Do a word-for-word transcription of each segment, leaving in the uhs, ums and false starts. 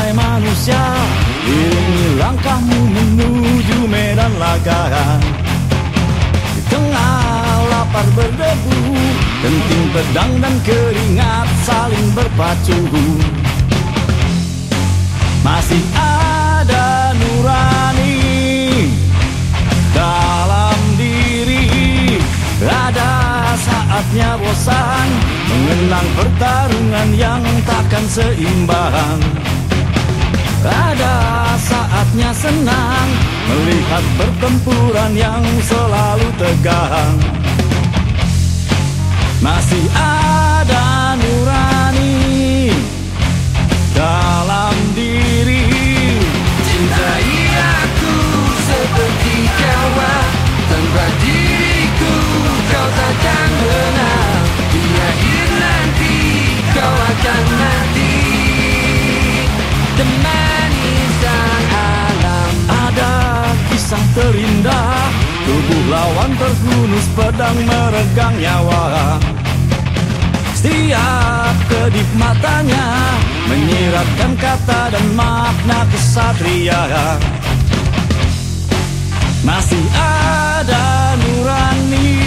Hai manusia, iringi langkahmu menuju medan laga. Di tengah lapar berdebu, genting pedang dan keringat saling berpacu. Masih ada nurani dalam diri. Ada saatnya bosan mengenang pertarungan yang takkan seimbang. Ada saatnya senang melihat pertempuran yang selalu tegang. Masih ada nurani dalam diri. Cintai aku seperti kawan, tanpa diriku kau takkan benar. Di akhir nanti kau akan mati. Temani sang alam. Ada kisah terindah, tubuh lawan terhunus, pedang meregang nyawa. Setiap kedip matanya menyiratkan kata dan makna kesatria. Masih ada nurani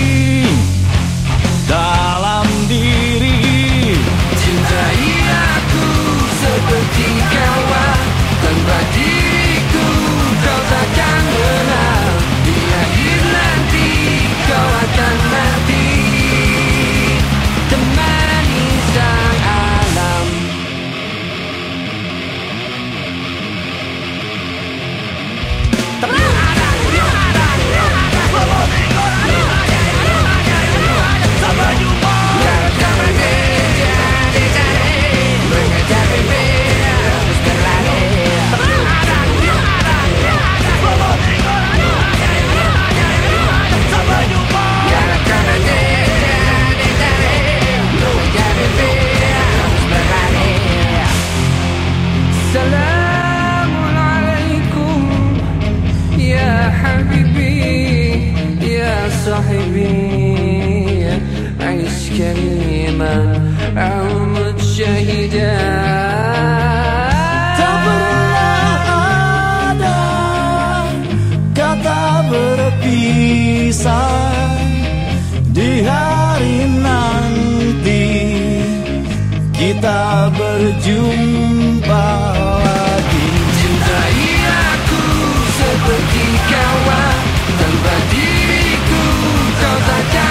dalam diri. Cintai aku seperti kawan, tanpa diriku kau takkan benar. Di akhir nanti kau akan mati. Temani sang alam. Assalamualaikum ya habibi ya sahibi, aish kariman amut syahidan. Tak pernah ada kata berpisah. Di hari nanti kita berjumpa lagi. Cintai aku seperti kawan, tanpa diriku kau takkan